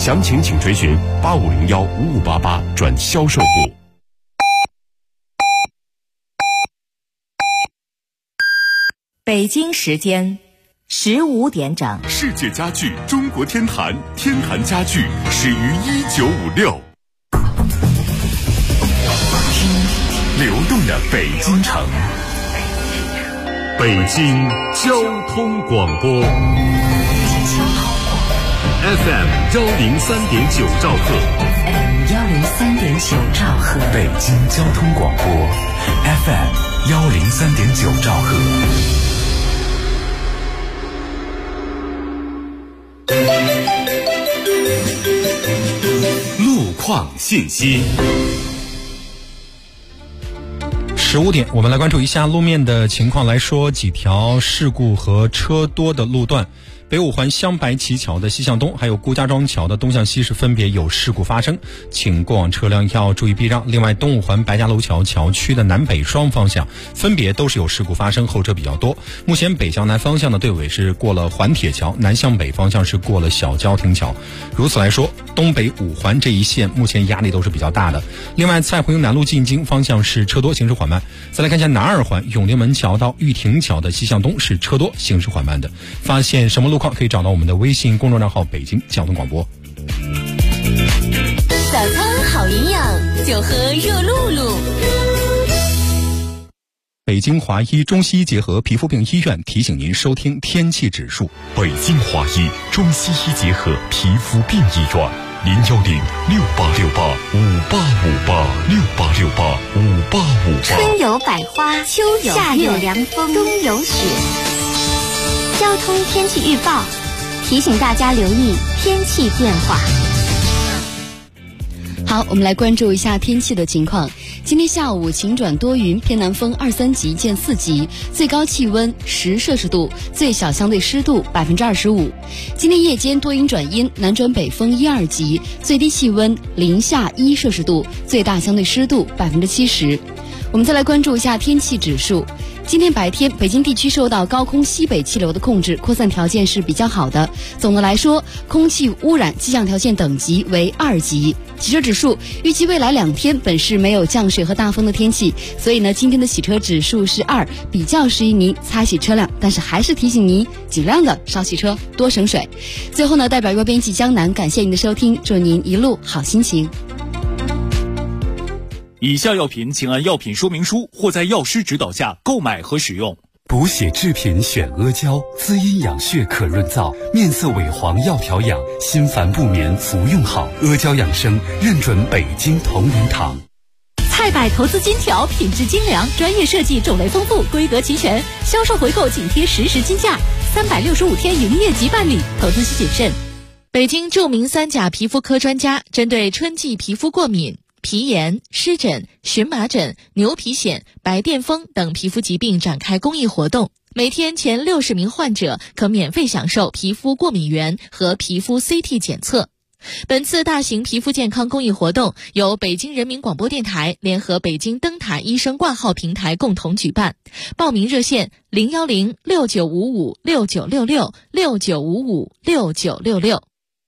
详情请垂询85015588转销售部。 北京时间15点整。 世界家具中国天坛，天坛家具始于1956。流动的北京城，北京交通广播 FM 103.9兆赫， 103.9兆赫， 北京交通广播 FM 103.9兆赫。路况信息。 15点，我们来关注一下路面的情况。来说几条事故和车多的路段。北五环镶白旗桥的西向东，还有顾家庄桥的东向西是分别有事故发生，请过往车辆要注意避让。另外，东五环白家楼桥桥区的南北双方向分别都是有事故发生，后车比较多。目前北向南方向的队尾是过了环铁桥，南向北方向是过了小郊亭桥。如此来说，东北五环这一线目前压力都是比较大的。另外，蔡胡营南路进京方向是车多，行驶缓慢。再来看一下南二环永定门桥到玉亭桥的西向东是车多，行驶缓慢的。发现什么路况可以找到我们的微信公众账号北京交通广播。 早餐好营养，就喝热露露。 北京华医中西医结合皮肤病医院提醒您收听天气指数。 北京华医中西医结合皮肤病医院，010686858586868685858。 春有百花，秋有夏有凉风，冬有雪。交通天气预报提醒大家留意天气变化。 好，我们来关注一下天气的情况。今天下午晴转多云，偏南风2、3级见4级，最高气温10摄氏度，最小相对湿度25%。今天夜间多云转阴，南转北风1、2级，最低气温零下1摄氏度，最大相对湿度70%。我们再来关注一下天气指数。今天白天，北京地区受到高空西北气流的控制，扩散条件是比较好的。总的来说，空气污染气象条件等级为2级。洗车指数预计未来2天本市没有降水和大风的天气，所以呢，今天的洗车指数是2，比较适宜您擦洗车辆，但是还是提醒您尽量的少洗车，多省水。最后呢，代表阅编辑江南感谢您的收听，祝您一路好心情。 以下药品请按药品说明书或在药师指导下购买和使用。 补血制品选阿胶，滋阴养血可润燥，面色萎黄要调养，心烦不眠服用好。阿胶养生认准北京同仁堂。 菜百投资金条，品质精良，专业设计，种类丰富，规格齐全，销售回购紧贴实时金价，365天营业即办理，投资需谨慎。 北京著名3甲皮肤科专家针对春季皮肤过敏、皮炎、湿疹、荨麻疹、牛皮癣、白癜风等皮肤疾病展开公益活动，每天前60名患者可免费享受皮肤过敏原和皮肤 CT 检测。本次大型皮肤健康公益活动由北京人民广播电台联合北京灯塔医生挂号平台共同举办，报名热线0106955696669556966。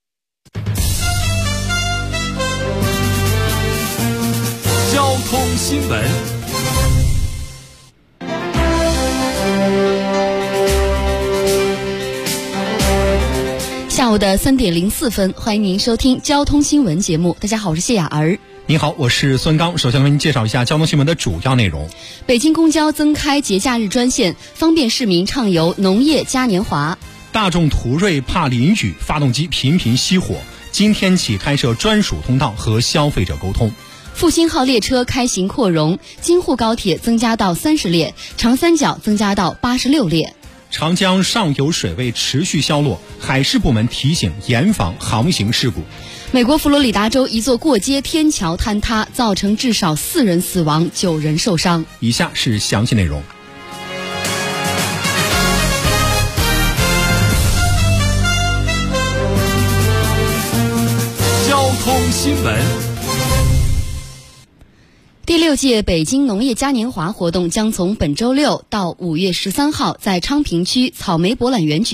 交通新闻。 下午的3点04分，欢迎您收听交通新闻节目。大家好，我是谢雅儿。 你好，我是孙刚。首先为您介绍一下交通新闻的主要内容。 北京公交增开节假日专线，方便市民畅游农业嘉年华。 大众途锐怕淋雨，发动机频频熄火，今天起开设专属通道和消费者沟通。 复兴号列车开行扩容，京沪高铁增加到30列，长三角增加到86列。 长江上游水位持续消落，海事部门提醒严防航行事故。 美国佛罗里达州一座过街天桥坍塌，造成至少4人死亡，9人受伤。 以下是详细内容。 交通新闻。 第6届北京农业嘉年华活动将从本周6到5月13号在昌平区草莓博览园举办。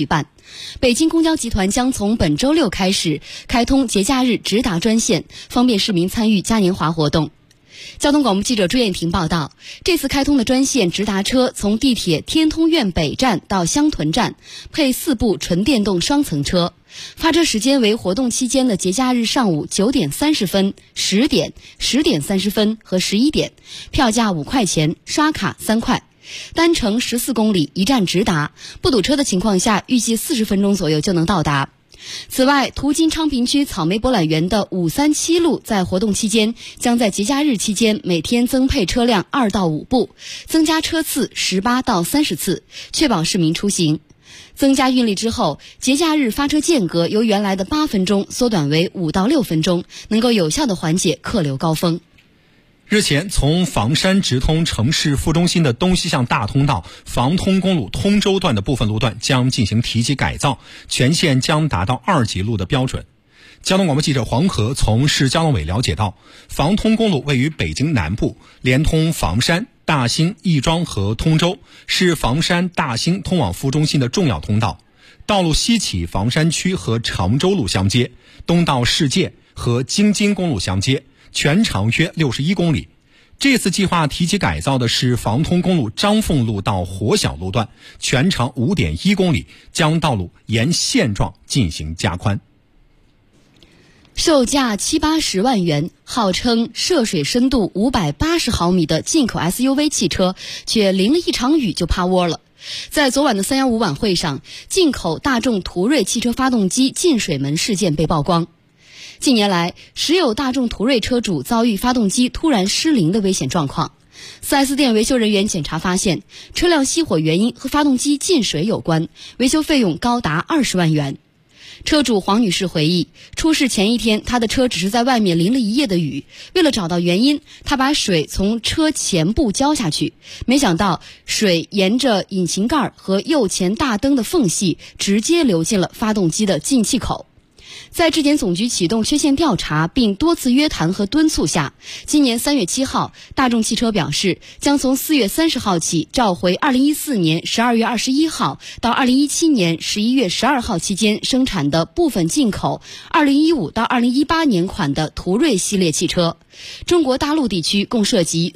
北京公交集团将从本周6开始开通节假日直达专线，方便市民参与嘉年华活动。交通广播记者朱艳婷报道，这次开通的专线直达车从地铁天通苑北站到香屯站，配4部纯电动双层车，发车时间为活动期间的节假日上午9点30分、10点、10点30分和11点，票价5块钱，刷卡3块。单程14公里，一站直达，不堵车的情况下，预计40分钟左右就能到达。此外，途经昌平区草莓博览园的537路在活动期间将在节假日期间每天增配车辆2到5部，增加车次18到30次，确保市民出行。增加运力之后，节假日发车间隔由原来的8分钟缩短为5到6分钟，能够有效地缓解客流高峰。 日前，从房山直通城市副中心的东西向大通道房通公路通州段的部分路段将进行提级改造，全线将达到2级路的标准。交通广播记者黄河从市交通委了解到，房通公路位于北京南部，连通房山、大兴、亦庄和通州，是房山、大兴通往副中心的重要通道。道路西起房山区和常州路相接，东到世界和京津公路相接，全长约61公里。这次计划提及改造的是房通公路张凤路到火小路段，全长5.1公里，将道路沿现状进行加宽。 售价70-80万元，号称涉水深度580毫米的进口 SUV 汽车，却淋了一场雨就趴窝了。在昨晚的315晚会上，进口大众途锐汽车发动机进水门事件被曝光。近年来，时有大众途锐车主遭遇发动机突然失灵的危险状况。4S 店维修人员检查发现，车辆熄火原因和发动机进水有关，维修费用高达20万元。车主黄女士回忆，出事前一天，她的车只是在外面淋了一夜的雨，为了找到原因，她把水从车前部浇下去，没想到水沿着引擎盖和右前大灯的缝隙直接流进了发动机的进气口。在质检总局启动缺陷调查并多次约谈和敦促下，今年3月7号，大众汽车表示将从4月30号起召回2014年12月21号到2017年11月12号期间生产的部分进口2015到2018年款的途锐系列汽车，中国大陆地区共涉及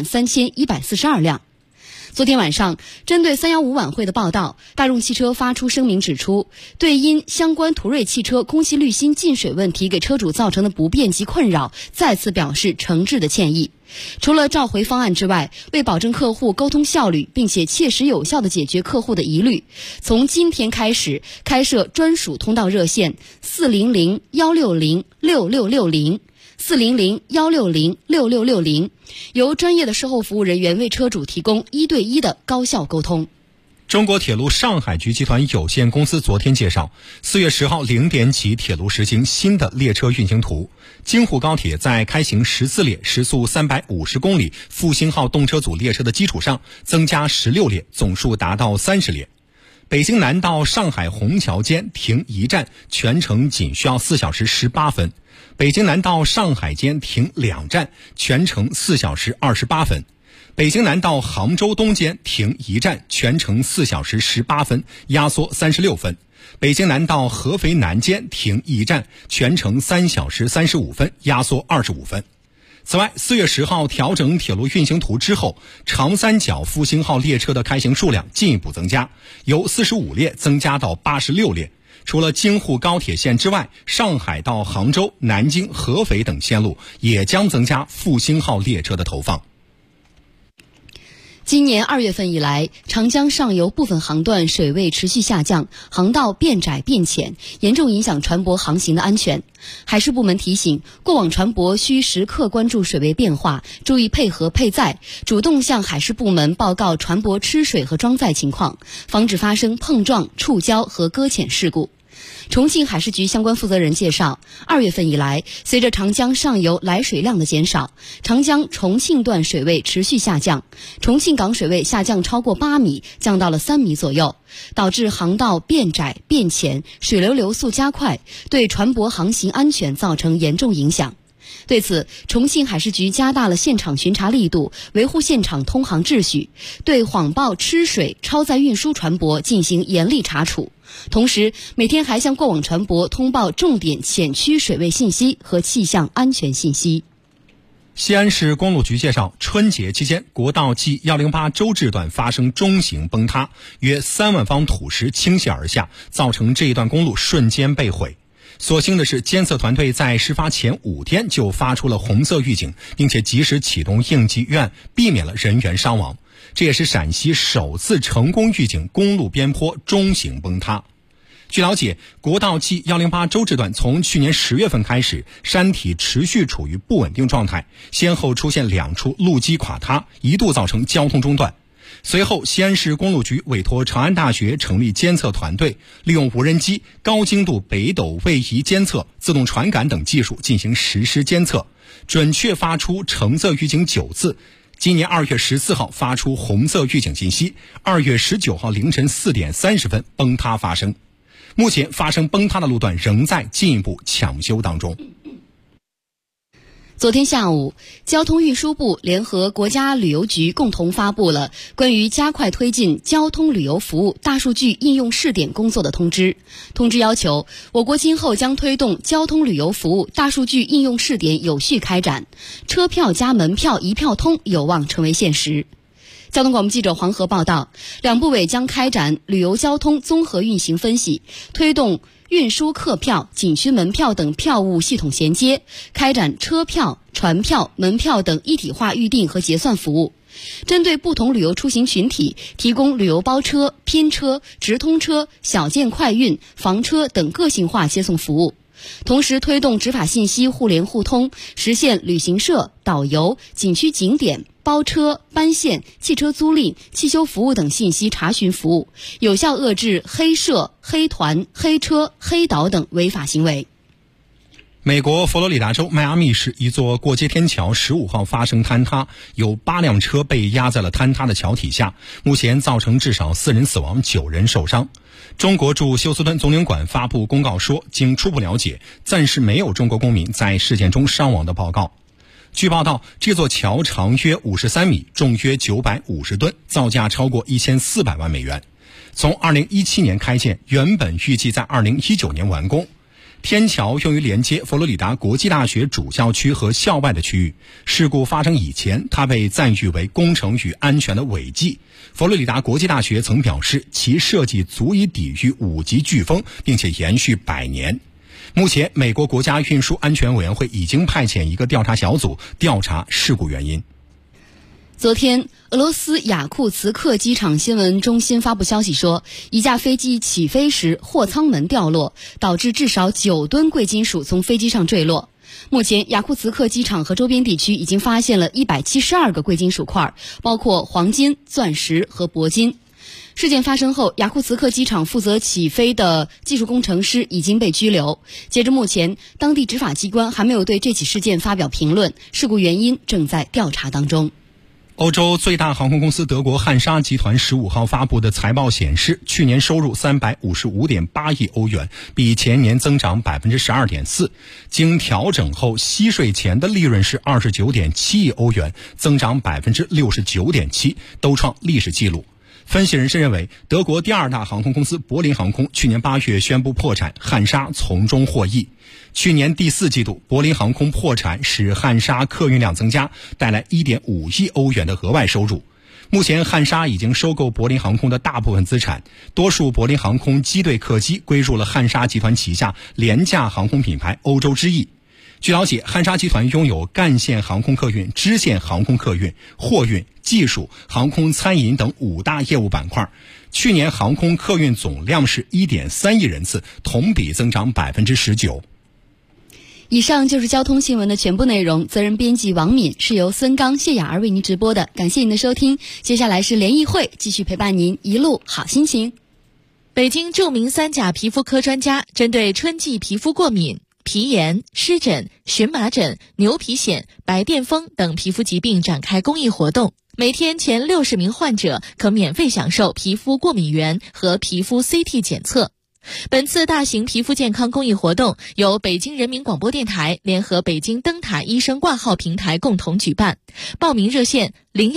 33142辆。昨天晚上，针对315晚会的报道，大众汽车发出声明指出，对因相关途锐汽车空气滤芯进水问题给车主造成的不便及困扰，再次表示诚挚的歉意。除了召回方案之外，为保证客户沟通效率，并且切实有效地解决客户的疑虑，从今天开始开设专属通道热线400-160-6660。400-160-6660，由专业的售后服务人员为车主提供1对1的高效沟通。 中国铁路上海局集团有限公司昨天介绍，4月10号0点起，铁路实行新的列车运行图。京沪高铁在开行14列时速350公里复兴号动车组列车的基础上，增加16列，总数达到30列。北京南到上海虹桥间停1站，全程仅需要4小时18分。北京南到上海间停2站，全程4小时28分。北京南到杭州东间停1站，全程4小时18分，压缩36分。北京南到合肥南间停1站，全程3小时35分，压缩25分。此外，4月10号调整铁路运行图之后，长三角复兴号列车的开行数量进一步增加，由45列增加到86列。除了京沪高铁线之外，上海到杭州、南京、合肥等线路也将增加复兴号列车的投放。 今年2月份以来，长江上游部分航段水位持续下降，航道变窄变浅，严重影响船舶航行的安全。海事部门提醒，过往船舶需时刻关注水位变化，注意配合配载，主动向海事部门报告船舶吃水和装载情况，防止发生碰撞、触礁和搁浅事故。重庆海事局相关负责人介绍，2月份以来，随着长江上游来水量的减少，长江重庆段水位持续下降，重庆港水位下降超过8米，降到了3米左右，导致航道变窄变浅，水流流速加快，对船舶航行安全造成严重影响。 对此，重庆海事局加大了现场巡查力度，维护现场通航秩序，对谎报吃水、超载运输船舶进行严厉查处。同时，每天还向过往船舶通报重点浅区水位信息和气象安全信息。 西安市公路局介绍，春节期间，国道 G108 周至段发生中型崩塌，约3万方土石倾泻而下，造成这一段公路瞬间被毁。所幸的是，监测团队在事发前5天就发出了红色预警，并且及时启动应急预案，避免了人员伤亡。这也是陕西首次成功预警公路边坡中型崩塌。据了解，国道 G108 周至段从去年10月份开始，山体持续处于不稳定状态，先后出现2处路基垮塌，一度造成交通中断。随后，西安市公路局委托长安大学成立监测团队，利用无人机、高精度北斗位移监测、自动传感等技术进行实时监测，准确发出橙色预警9次。今年2月14号发出红色预警信息，2月19号凌晨4点30分崩塌发生。目前发生崩塌的路段仍在进一步抢修当中。 昨天下午，交通运输部联合国家旅游局共同发布了关于加快推进交通旅游服务大数据应用试点工作的通知。通知要求，我国今后将推动交通旅游服务大数据应用试点有序开展，车票加门票一票通有望成为现实。交通广播记者黄河报道，两部委将开展旅游交通综合运行分析，推动运输客票、景区门票等票务系统衔接，开展车票、船票、门票等一体化预订和结算服务。针对不同旅游出行群体，提供旅游包车、拼车、直通车、小件快运、房车等个性化接送服务。同时推动执法信息互联互通，实现旅行社、导游、景区景点、包车、班线、汽车租赁、汽修服务等信息查询服务，有效遏制黑社、黑团、黑车、黑导等违法行为。 美国佛罗里达州迈阿密市一座过街天桥15号发生坍塌，有8辆车被压在了坍塌的桥体下，目前造成至少4人死亡，9人受伤。中国驻休斯敦总领馆发布公告说，经初步了解，暂时没有中国公民在事件中伤亡的报告。据报道，这座桥长约53米，重约950吨，造价超过1400万美元。从2017年开建，原本预计在2019年完工。天桥用于连接佛罗里达国际大学主校区和校外的区域。事故发生以前，它被赞誉为工程与安全的伟绩。佛罗里达国际大学曾表示，其设计足以抵御5级飓风，并且延续100年。目前，美国国家运输安全委员会已经派遣一个调查小组调查事故原因。 昨天，俄罗斯雅库茨克机场新闻中心发布消息说，一架飞机起飞时货舱门掉落，导致至少9吨贵金属从飞机上坠落。目前，雅库茨克机场和周边地区已经发现了172个贵金属块，包括黄金、钻石和铂金。事件发生后，雅库茨克机场负责起飞的技术工程师已经被拘留。截至目前，当地执法机关还没有对这起事件发表评论，事故原因正在调查当中。 欧洲最大航空公司德国汉莎集团15号发布的财报显示，去年收入355.8亿欧元，比前年增长12.4%。经调整后，息税前的利润是29.7亿欧元，增长69.7%，都创历史记录。分析人士认为，德国第2大航空公司柏林航空去年8月宣布破产，汉莎从中获益。去年第4季度，柏林航空破产使汉莎客运量增加，带来1.5亿欧元的额外收入。目前，汉莎已经收购柏林航空的大部分资产，多数柏林航空机队客机归入了汉莎集团旗下廉价航空品牌欧洲之翼。据了解，汉莎集团拥有干线航空客运、支线航空客运、货运、技术、航空餐饮等5大业务板块。去年航空客运总量是 1.3 亿人次，同比增长 19%。 以上就是交通新闻的全部内容，责任编辑王敏，是由孙刚、谢雅儿为您直播的。感谢您的收听，接下来是联谊会，继续陪伴您一路好心情。 北京著名3甲皮肤科专家针对春季皮肤过敏、皮炎、湿疹、荨麻疹、牛皮癣、白癜风等皮肤疾病展开公益活动，每天前60名患者可免费享受皮肤过敏原和皮肤 CT 检测。 本次大型皮肤健康公益活动由北京人民广播电台联合北京灯塔医生挂号平台共同举办，报名热线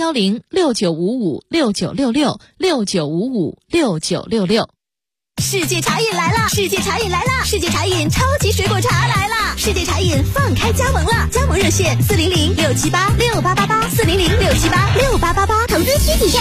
0106955696669556966。 世界茶饮来了！世界茶饮来了！世界茶饮超级水果茶来了！世界茶饮放开加盟了，加盟热线4006786888400678688，投资需谨慎。